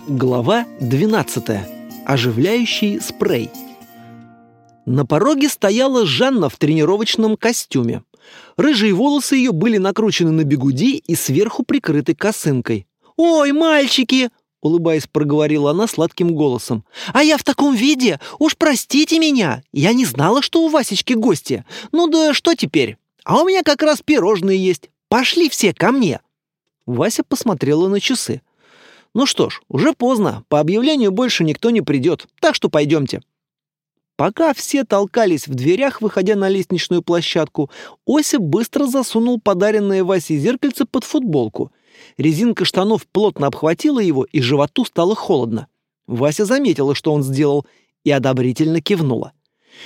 Глава 12. Оживляющий спрей. На пороге стояла Жанна в тренировочном костюме. Рыжие волосы ее были накручены на бигуди и сверху прикрыты косынкой. «Ой, мальчики!» — улыбаясь, проговорила она сладким голосом. «А я в таком виде? Уж простите меня! Я не знала, что у Васечки гости. Ну да что теперь? А у меня как раз пирожные есть. Пошли все ко мне!» Вася посмотрела на часы. «Ну что ж, уже поздно, по объявлению больше никто не придет, так что пойдемте». Пока все толкались в дверях, выходя на лестничную площадку, Ося быстро засунул подаренное Васе зеркальце под футболку. Резинка штанов плотно обхватила его, и животу стало холодно. Вася заметила, что он сделал, и одобрительно кивнула.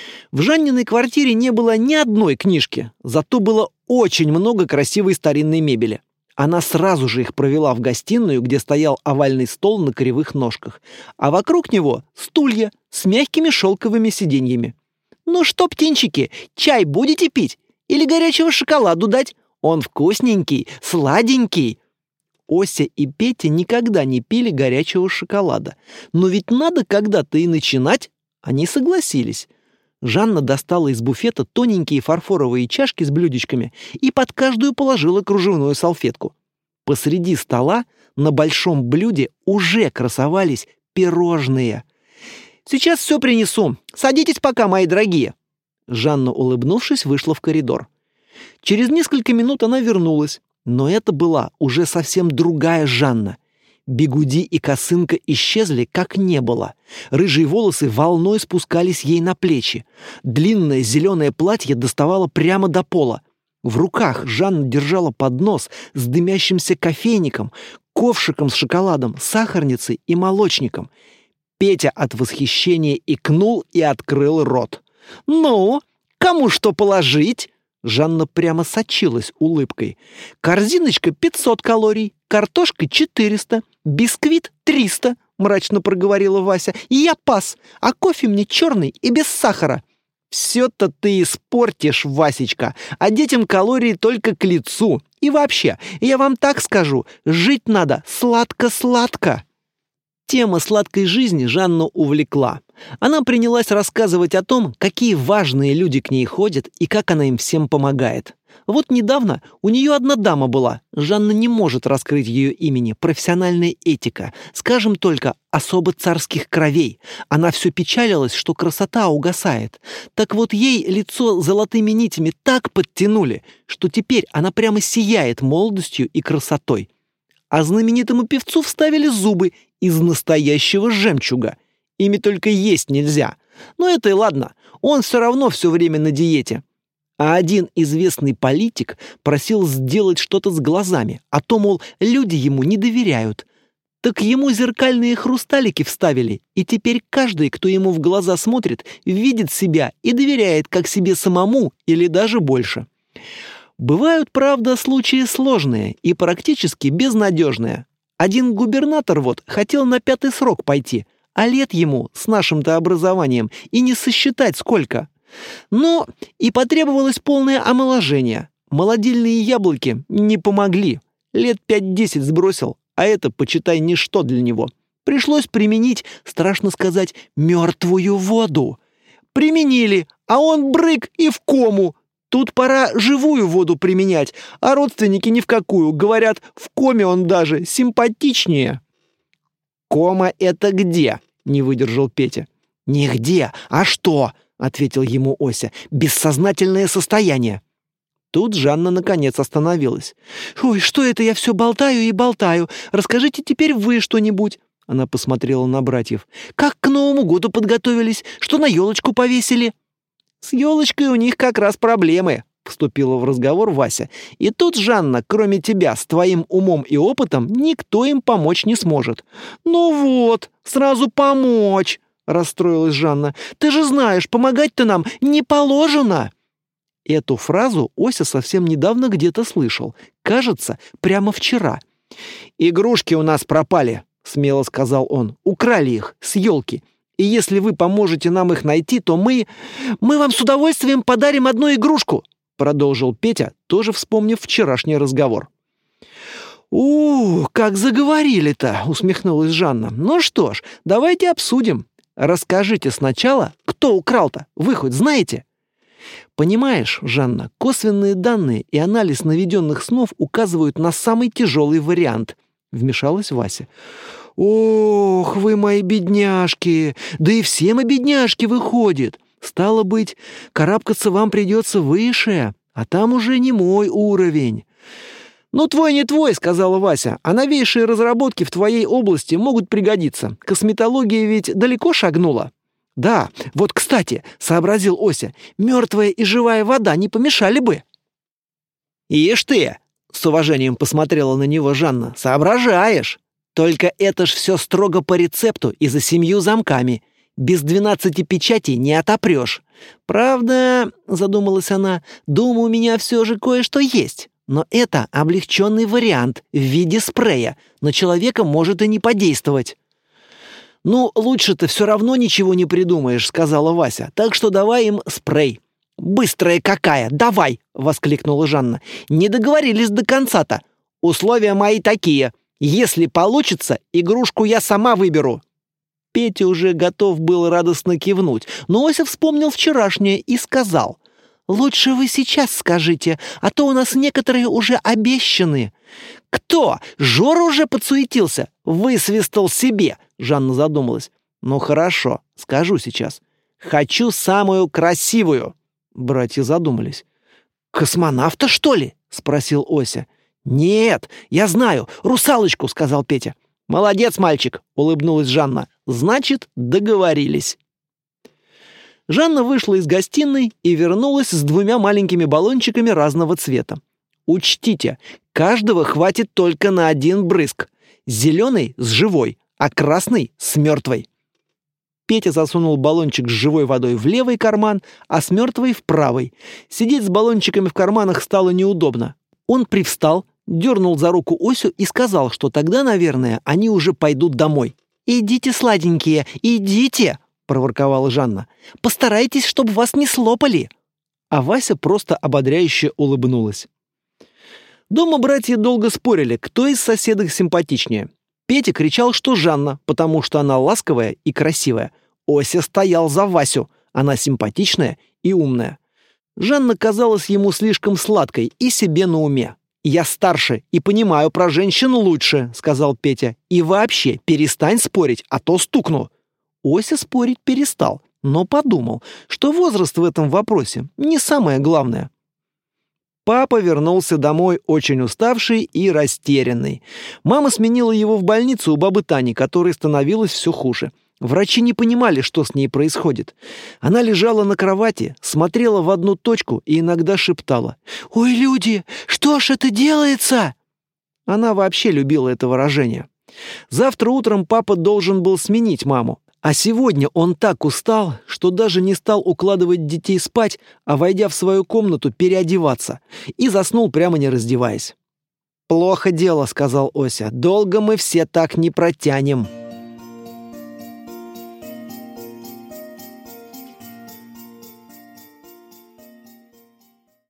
В Жанниной квартире не было ни одной книжки, зато было очень много красивой старинной мебели. Она сразу же их провела в гостиную, где стоял овальный стол на кривых ножках, а вокруг него стулья с мягкими шелковыми сиденьями. «Ну что, птенчики, чай будете пить? Или горячего шоколаду дать? Он вкусненький, сладенький». Ося и Петя никогда не пили горячего шоколада. Но ведь надо когда-то и начинать. Они согласились. Жанна достала из буфета тоненькие фарфоровые чашки с блюдечками и под каждую положила кружевную салфетку. Посреди стола на большом блюде уже красовались пирожные. «Сейчас все принесу. Садитесь пока, мои дорогие». Жанна, улыбнувшись, вышла в коридор. Через несколько минут она вернулась, но это была уже совсем другая Жанна. Бигуди и косынка исчезли, как не было. Рыжие волосы волной спускались ей на плечи. Длинное зеленое платье доставало прямо до пола. В руках Жанна держала поднос с дымящимся кофейником, ковшиком с шоколадом, сахарницей и молочником. Петя от восхищения икнул и открыл рот. «Ну, кому что положить?» Жанна прямо сочилась улыбкой. «Корзиночка 500 калорий, картошка 400, бисквит 300», мрачно проговорила Вася. «Я пас, а кофе мне черный и без сахара». «Все-то ты испортишь, Васечка, а детям калории только к лицу. И вообще, я вам так скажу, жить надо сладко-сладко». Тема сладкой жизни Жанну увлекла. Она принялась рассказывать о том, какие важные люди к ней ходят и как она им всем помогает. Вот недавно у нее одна дама была. Жанна не может раскрыть ее имени. Профессиональная этика. Скажем только, особо царских кровей. Она все печалилась, что красота угасает. Так вот ей лицо золотыми нитями так подтянули, что теперь она прямо сияет молодостью и красотой. А знаменитому певцу вставили зубы из настоящего жемчуга. Ими только есть нельзя. Но это и ладно, он все равно все время на диете. А один известный политик просил сделать что-то с глазами, а то, мол, люди ему не доверяют. Так ему зеркальные хрусталики вставили, и теперь каждый, кто ему в глаза смотрит, видит себя и доверяет как себе самому или даже больше. Бывают, правда, случаи сложные и практически безнадежные. Один губернатор хотел на 5-й срок пойти, а лет ему с нашим-то образованием и не сосчитать сколько. Но и потребовалось полное омоложение. Молодильные яблоки не помогли. Лет 5-10 сбросил, а это, почитай, ничто для него. Пришлось применить, страшно сказать, мертвую воду. Применили, а он брык и в кому. Тут пора живую воду применять, а родственники ни в какую. Говорят, в коме он даже симпатичнее. «Кома это где?» — не выдержал Петя. «Нигде. А что?» — ответил ему Ося. «Бессознательное состояние». Тут Жанна наконец остановилась. «Ой, что это я все болтаю и болтаю? Расскажите теперь вы что-нибудь». Она посмотрела на братьев. «Как к Новому году подготовились? Что на елочку повесили?» «С елочкой у них как раз проблемы», — вступила в разговор Вася. «И тут, Жанна, кроме тебя, с твоим умом и опытом, никто им помочь не сможет». «Ну вот, сразу помочь», — расстроилась Жанна. «Ты же знаешь, помогать-то нам не положено». Эту фразу Ося совсем недавно где-то слышал. Кажется, прямо вчера. «Игрушки у нас пропали», — смело сказал он. «Украли их с елки. И если вы поможете нам их найти, то мы вам с удовольствием подарим одну игрушку», продолжил Петя, тоже вспомнив вчерашний разговор. Как заговорили-то!» — усмехнулась Жанна. «Ну что ж, давайте обсудим. Расскажите сначала, кто украл-то, вы хоть знаете?» «Понимаешь, Жанна, косвенные данные и анализ наведенных снов указывают на самый тяжелый вариант», — вмешалась Вася. «Ох, вы мои бедняжки! Да и все мы бедняжки, выходит. Стало быть, карабкаться вам придется выше, а там уже не мой уровень». «Ну, твой не твой», — сказала Вася, «а новейшие разработки в твоей области могут пригодиться. Косметология ведь далеко шагнула». «Да, вот, кстати», — сообразил Ося, «мертвая и живая вода не помешали бы». «Ишь ты!» — с уважением посмотрела на него Жанна. «Соображаешь! Только это ж все строго по рецепту и за 7 замками. Без 12 печатей не отопрешь. Правда, — задумалась она, — дома у меня все же кое-что есть. Но это облегченный вариант в виде спрея. На человека может и не подействовать». «Ну, лучше-то все равно ничего не придумаешь», — сказала Вася. «Так что давай им спрей». «Быстрая какая! Давай!» — воскликнула Жанна. «Не договорились до конца-то. Условия мои такие. Если получится, игрушку я сама выберу». Петя уже готов был радостно кивнуть, но Ося вспомнил вчерашнее и сказал: «Лучше вы сейчас скажите, а то у нас некоторые уже обещаны». «Кто? Жора уже подсуетился? Высвистал себе!» Жанна задумалась. «Ну хорошо, скажу сейчас. Хочу самую красивую». Братья задумались. «Космонавта, что ли?» — спросил Ося. «Нет, я знаю, русалочку», — сказал Петя. «Молодец, мальчик», — улыбнулась Жанна. «Значит, договорились». Жанна вышла из гостиной и вернулась с 2 маленькими баллончиками разного цвета. «Учтите, каждого хватит только на 1 брызг. Зеленый с живой, а красный с мертвой». Петя засунул баллончик с живой водой в левый карман, а с мертвой в правый. Сидеть с баллончиками в карманах стало неудобно. Он привстал, дернул за руку Осю и сказал, что тогда, наверное, они уже пойдут домой. «Идите, сладенькие, идите!» — проворковала Жанна. «Постарайтесь, чтобы вас не слопали!» А Вася просто ободряюще улыбнулась. Дома братья долго спорили, кто из соседок симпатичнее. Петя кричал, что Жанна, потому что она ласковая и красивая. Ося стоял за Васю, она симпатичная и умная. Жанна казалась ему слишком сладкой и себе на уме. «Я старше и понимаю про женщин лучше», — сказал Петя. «И вообще, перестань спорить, а то стукну». Ося спорить перестал, но подумал, что возраст в этом вопросе не самое главное. Папа вернулся домой очень уставший и растерянный. Мама сменила его в больницу у бабы Тани, которой становилось все хуже. Врачи не понимали, что с ней происходит. Она лежала на кровати, смотрела в одну точку и иногда шептала: «Ой, люди, что ж это делается?» Она вообще любила это выражение. Завтра утром папа должен был сменить маму. А сегодня он так устал, что даже не стал укладывать детей спать, а, войдя в свою комнату, переодеваться. И заснул, прямо не раздеваясь. «Плохо дело», — сказал Ося. «Долго мы все так не протянем».